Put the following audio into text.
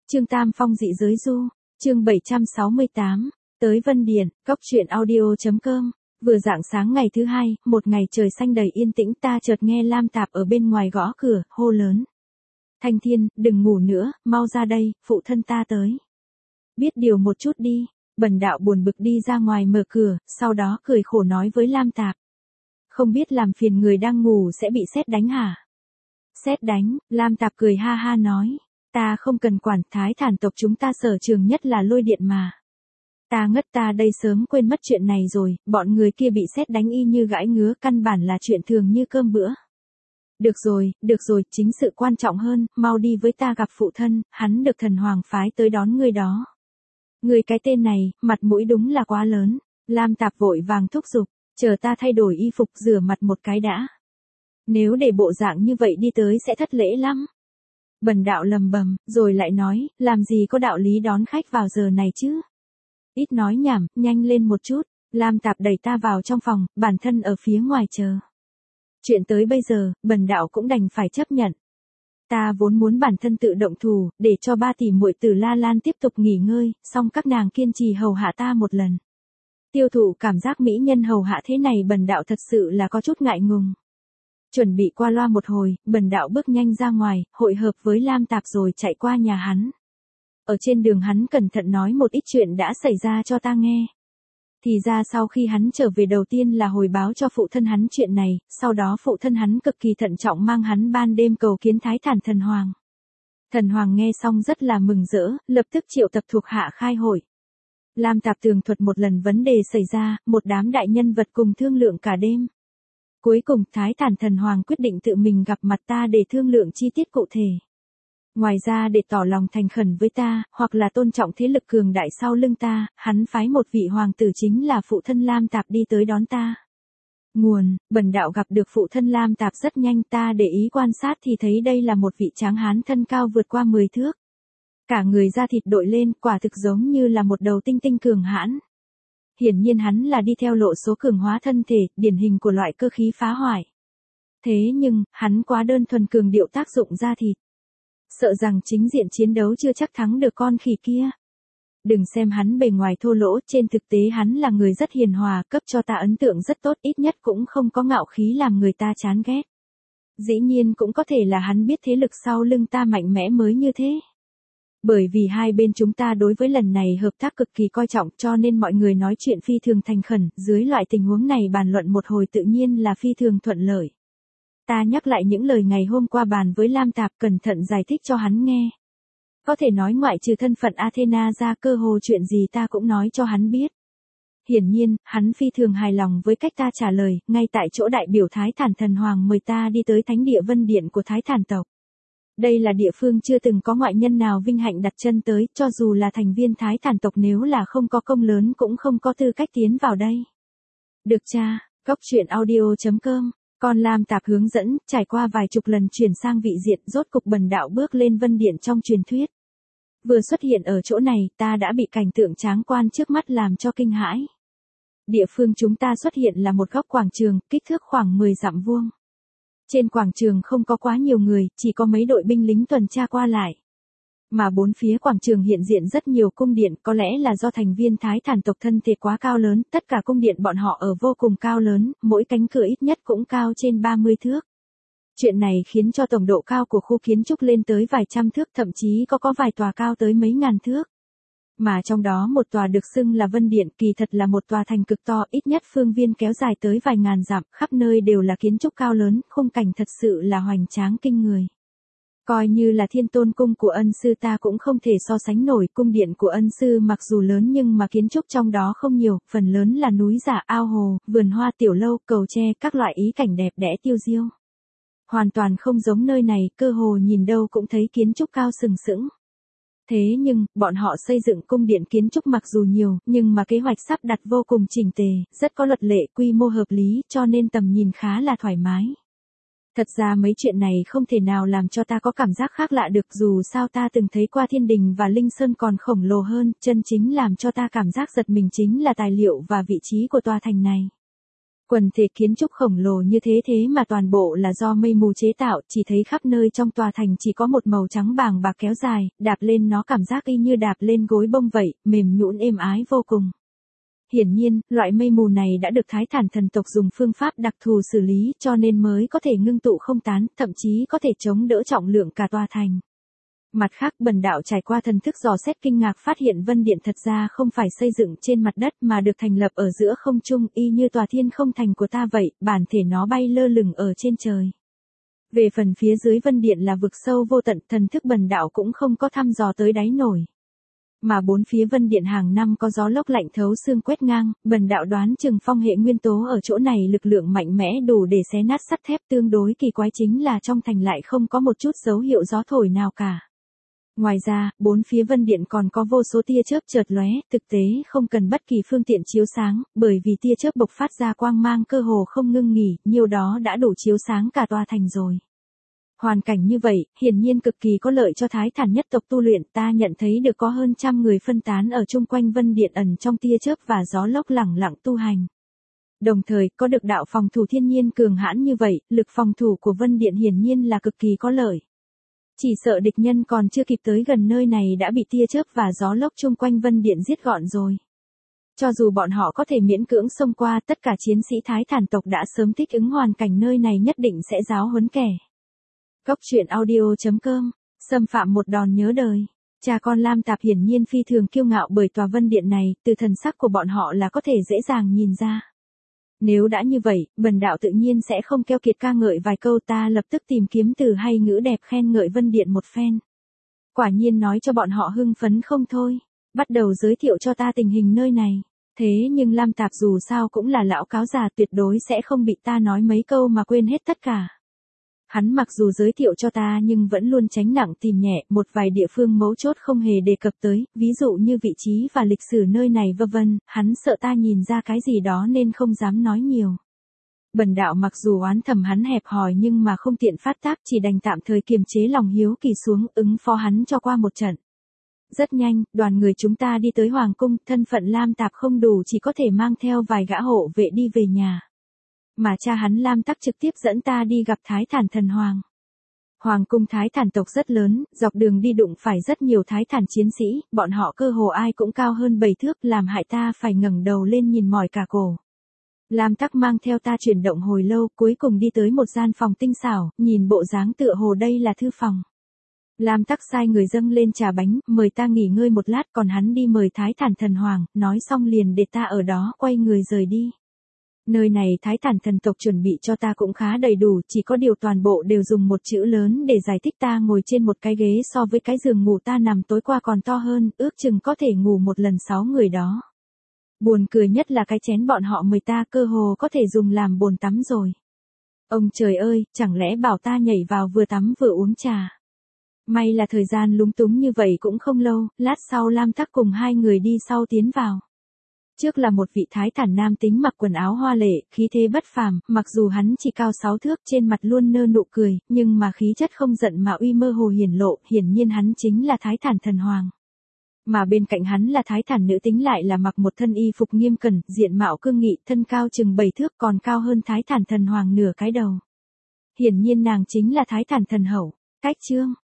Trương Tam Phong dị giới du, chương 768, tới Vân Điền, cóc truyện audio.com. Vừa rạng sáng ngày thứ hai, một ngày trời xanh đầy yên tĩnh, ta chợt nghe Lam Tạp ở bên ngoài gõ cửa, hô lớn. Thanh Thiên, đừng ngủ nữa, mau ra đây, phụ thân ta tới. Biết điều một chút đi. Bần đạo buồn bực đi ra ngoài mở cửa, sau đó cười khổ nói với Lam Tạp. Không biết làm phiền người đang ngủ sẽ bị sét đánh hả? Sét đánh, Lam Tạp cười ha ha nói. Ta không cần quản, Thái Thản tộc chúng ta sở trường nhất là lôi điện mà. Ta ngất, ta đây sớm quên mất chuyện này rồi, bọn người kia bị sét đánh y như gãi ngứa, căn bản là chuyện thường như cơm bữa. Được rồi, chính sự quan trọng hơn, mau đi với ta gặp phụ thân, hắn được thần hoàng phái tới đón ngươi đó. Ngươi cái tên này, mặt mũi đúng là quá lớn. Lam Tạp vội vàng thúc giục, chờ ta thay đổi y phục rửa mặt một cái đã. Nếu để bộ dạng như vậy đi tới sẽ thất lễ lắm. Bần đạo lầm bầm, rồi lại nói, làm gì có đạo lý đón khách vào giờ này chứ. Ít nói nhảm, nhanh lên một chút. Lam Tạp đẩy ta vào trong phòng, bản thân ở phía ngoài chờ. Chuyện tới bây giờ, bần đạo cũng đành phải chấp nhận. Ta vốn muốn bản thân tự động thủ, để cho ba tỷ muội Tử La Lan tiếp tục nghỉ ngơi, song các nàng kiên trì hầu hạ ta một lần. Tiêu thụ cảm giác mỹ nhân hầu hạ thế này bần đạo thật sự là có chút ngại ngùng. Chuẩn bị qua loa một hồi, bần đạo bước nhanh ra ngoài, hội hợp với Lam Tạp rồi chạy qua nhà hắn. Ở trên đường hắn cẩn thận nói một ít chuyện đã xảy ra cho ta nghe. Thì ra sau khi hắn trở về đầu tiên là hồi báo cho phụ thân hắn chuyện này, sau đó phụ thân hắn cực kỳ thận trọng mang hắn ban đêm cầu kiến Thái Thản thần hoàng. Thần hoàng nghe xong rất là mừng rỡ, lập tức triệu tập thuộc hạ khai hội. Lam Tạp tường thuật một lần vấn đề xảy ra, một đám đại nhân vật cùng thương lượng cả đêm. Cuối cùng Thái Thản thần hoàng quyết định tự mình gặp mặt ta để thương lượng chi tiết cụ thể. Ngoài ra để tỏ lòng thành khẩn với ta, hoặc là tôn trọng thế lực cường đại sau lưng ta, hắn phái một vị hoàng tử chính là phụ thân Lam Tạp đi tới đón ta. Nguồn, bần đạo gặp được phụ thân Lam Tạp rất nhanh, ta để ý quan sát thì thấy đây là một vị tráng hán thân cao vượt qua 10 thước. Cả người da thịt đội lên, quả thực giống như là một đầu tinh tinh cường hãn. Hiển nhiên hắn là đi theo lộ số cường hóa thân thể, điển hình của loại cơ khí phá hoại. Thế nhưng, hắn quá đơn thuần cường điệu tác dụng da thịt. Sợ rằng chính diện chiến đấu chưa chắc thắng được con khỉ kia. Đừng xem hắn bề ngoài thô lỗ, trên thực tế hắn là người rất hiền hòa, cấp cho ta ấn tượng rất tốt, ít nhất cũng không có ngạo khí làm người ta chán ghét. Dĩ nhiên cũng có thể là hắn biết thế lực sau lưng ta mạnh mẽ mới như thế. Bởi vì hai bên chúng ta đối với lần này hợp tác cực kỳ coi trọng cho nên mọi người nói chuyện phi thường thành khẩn, dưới loại tình huống này bàn luận một hồi tự nhiên là phi thường thuận lợi. Ta nhắc lại những lời ngày hôm qua bàn với Lam Tạp, cẩn thận giải thích cho hắn nghe. Có thể nói ngoại trừ thân phận Athena ra, cơ hồ chuyện gì ta cũng nói cho hắn biết. Hiển nhiên, hắn phi thường hài lòng với cách ta trả lời, ngay tại chỗ đại biểu Thái Thản thần hoàng mời ta đi tới thánh địa Vân Điện của Thái Thản tộc. Đây là địa phương chưa từng có ngoại nhân nào vinh hạnh đặt chân tới, cho dù là thành viên Thái Thản tộc nếu là không có công lớn cũng không có tư cách tiến vào đây. Được cha, cóc truyện audio.com. Còn Lam Tạp hướng dẫn, trải qua vài chục lần chuyển sang vị diện, rốt cục bần đạo bước lên Vân Điện trong truyền thuyết. Vừa xuất hiện ở chỗ này, ta đã bị cảnh tượng tráng quan trước mắt làm cho kinh hãi. Địa phương chúng ta xuất hiện là một góc quảng trường, kích thước khoảng 10 dặm vuông. Trên quảng trường không có quá nhiều người, chỉ có mấy đội binh lính tuần tra qua lại. Mà bốn phía quảng trường hiện diện rất nhiều cung điện, có lẽ là do thành viên Thái Thản tộc thân thể quá cao lớn, tất cả cung điện bọn họ ở vô cùng cao lớn, mỗi cánh cửa ít nhất cũng cao trên 30 thước. Chuyện này khiến cho tổng độ cao của khu kiến trúc lên tới vài trăm thước, thậm chí có vài tòa cao tới mấy ngàn thước. Mà trong đó một tòa được xưng là Vân Điện, kỳ thật là một tòa thành cực to, ít nhất phương viên kéo dài tới vài ngàn dặm, khắp nơi đều là kiến trúc cao lớn, khung cảnh thật sự là hoành tráng kinh người. Coi như là Thiên Tôn cung của ân sư ta cũng không thể so sánh nổi, cung điện của ân sư mặc dù lớn nhưng mà kiến trúc trong đó không nhiều, phần lớn là núi giả, ao hồ, vườn hoa tiểu lâu, cầu tre, các loại ý cảnh đẹp đẽ tiêu diêu. Hoàn toàn không giống nơi này, cơ hồ nhìn đâu cũng thấy kiến trúc cao sừng sững. Thế nhưng, bọn họ xây dựng cung điện kiến trúc mặc dù nhiều, nhưng mà kế hoạch sắp đặt vô cùng chỉnh tề, rất có luật lệ, quy mô hợp lý, cho nên tầm nhìn khá là thoải mái. Thật ra mấy chuyện này không thể nào làm cho ta có cảm giác khác lạ được, dù sao ta từng thấy qua Thiên Đình và Linh Sơn còn khổng lồ hơn, chân chính làm cho ta cảm giác giật mình chính là tài liệu và vị trí của tòa thành này. Quần thể kiến trúc khổng lồ như thế mà toàn bộ là do mây mù chế tạo, chỉ thấy khắp nơi trong tòa thành chỉ có một màu trắng bàng bạc kéo dài, đạp lên nó cảm giác y như đạp lên gối bông vậy, mềm nhũn êm ái vô cùng. Hiển nhiên, loại mây mù này đã được Thái Thản thần tộc dùng phương pháp đặc thù xử lý cho nên mới có thể ngưng tụ không tán, thậm chí có thể chống đỡ trọng lượng cả tòa thành. Mặt khác, Bần đạo trải qua thần thức dò xét kinh ngạc phát hiện Vân Điện thật ra không phải xây dựng trên mặt đất mà được thành lập ở giữa không trung y như tòa thiên không thành của ta vậy, bản thể nó bay lơ lửng ở trên trời. Về phần phía dưới Vân Điện là vực sâu vô tận, thần thức Bần đạo cũng không có thăm dò tới đáy nổi. Mà bốn phía Vân Điện hàng năm có gió lốc lạnh thấu xương quét ngang, Bần đạo đoán chừng phong hệ nguyên tố ở chỗ này lực lượng mạnh mẽ đủ để xé nát sắt thép. Tương đối kỳ quái chính là trong thành lại không có một chút dấu hiệu gió thổi nào cả. Ngoài ra, bốn phía Vân Điện còn có vô số tia chớp chợt lóe, thực tế không cần bất kỳ phương tiện chiếu sáng, bởi vì tia chớp bộc phát ra quang mang cơ hồ không ngưng nghỉ, nhiều đó đã đủ chiếu sáng cả tòa thành rồi. Hoàn cảnh như vậy, hiển nhiên cực kỳ có lợi cho Thái Thản nhất tộc tu luyện, ta nhận thấy được có hơn trăm người phân tán ở chung quanh Vân Điện ẩn trong tia chớp và gió lốc lẳng lặng tu hành. Đồng thời, có được đạo phòng thủ thiên nhiên cường hãn như vậy, lực phòng thủ của Vân Điện hiển nhiên là cực kỳ có lợi. Chỉ sợ địch nhân còn chưa kịp tới gần nơi này đã bị tia chớp và gió lốc chung quanh Vân Điện giết gọn rồi. Cho dù bọn họ có thể miễn cưỡng xông qua, tất cả chiến sĩ Thái Thản tộc đã sớm thích ứng hoàn cảnh nơi này nhất định sẽ giáo huấn kẻ. Cốc truyện audio.com, xâm phạm một đòn nhớ đời. Cha con Lam Tạp hiển nhiên phi thường kiêu ngạo bởi tòa Vân Điện này, từ thần sắc của bọn họ là có thể dễ dàng nhìn ra. Nếu đã như vậy, Bần đạo tự nhiên sẽ không keo kiệt ca ngợi vài câu, ta lập tức tìm kiếm từ hay ngữ đẹp khen ngợi Vân Điện một phen. Quả nhiên nói cho bọn họ hưng phấn không thôi, bắt đầu giới thiệu cho ta tình hình nơi này. Thế nhưng Lam Tạp dù sao cũng là lão cáo già, tuyệt đối sẽ không bị ta nói mấy câu mà quên hết tất cả. Hắn mặc dù giới thiệu cho ta nhưng vẫn luôn tránh nặng tìm nhẹ, một vài địa phương mấu chốt không hề đề cập tới, ví dụ như vị trí và lịch sử nơi này vân vân, hắn sợ ta nhìn ra cái gì đó nên không dám nói nhiều. Bần đạo mặc dù oán thầm hắn hẹp hòi nhưng mà không tiện phát tác, chỉ đành tạm thời kiềm chế lòng hiếu kỳ xuống, ứng phó hắn cho qua một trận. Rất nhanh, đoàn người chúng ta đi tới Hoàng cung, thân phận Lam Tạp không đủ chỉ có thể mang theo vài gã hộ vệ đi về nhà. Mà cha hắn Lam Tắc trực tiếp dẫn ta đi gặp Thái Thản thần hoàng. Hoàng cung Thái Thản tộc rất lớn, dọc đường đi đụng phải rất nhiều Thái Thản chiến sĩ, bọn họ cơ hồ ai cũng cao hơn 7 thước, làm hại ta phải ngẩng đầu lên nhìn mỏi cả cổ. Lam Tắc mang theo ta chuyển động hồi lâu, cuối cùng đi tới một gian phòng tinh xảo, nhìn bộ dáng tựa hồ đây là thư phòng. Lam Tắc sai người dâng lên trà bánh, mời ta nghỉ ngơi một lát, còn hắn đi mời Thái Thản thần hoàng, nói xong liền để ta ở đó quay người rời đi. Nơi này Thái Thản thần tộc chuẩn bị cho ta cũng khá đầy đủ, chỉ có điều toàn bộ đều dùng một chữ lớn để giải thích, ta ngồi trên một cái ghế so với cái giường ngủ ta nằm tối qua còn to hơn, ước chừng có thể ngủ một lần 6 người đó. Buồn cười nhất là cái chén bọn họ mời ta cơ hồ có thể dùng làm bồn tắm rồi. Ông trời ơi, chẳng lẽ bảo ta nhảy vào vừa tắm vừa uống trà. May là thời gian lúng túng như vậy cũng không lâu, lát sau Lam Tắc cùng hai người đi sau tiến vào. Trước là một vị Thái Thản nam tính mặc quần áo hoa lệ, khí thế bất phàm, mặc dù hắn chỉ cao 6 thước, trên mặt luôn nơ nụ cười, nhưng mà khí chất không giận mà uy mơ hồ hiển lộ, hiển nhiên hắn chính là Thái Thản thần hoàng. Mà bên cạnh hắn là Thái Thản nữ tính lại là mặc một thân y phục nghiêm cẩn, diện mạo cương nghị, thân cao chừng 7 thước, còn cao hơn Thái Thản thần hoàng nửa cái đầu. Hiển nhiên nàng chính là Thái Thản thần hậu. Cách chương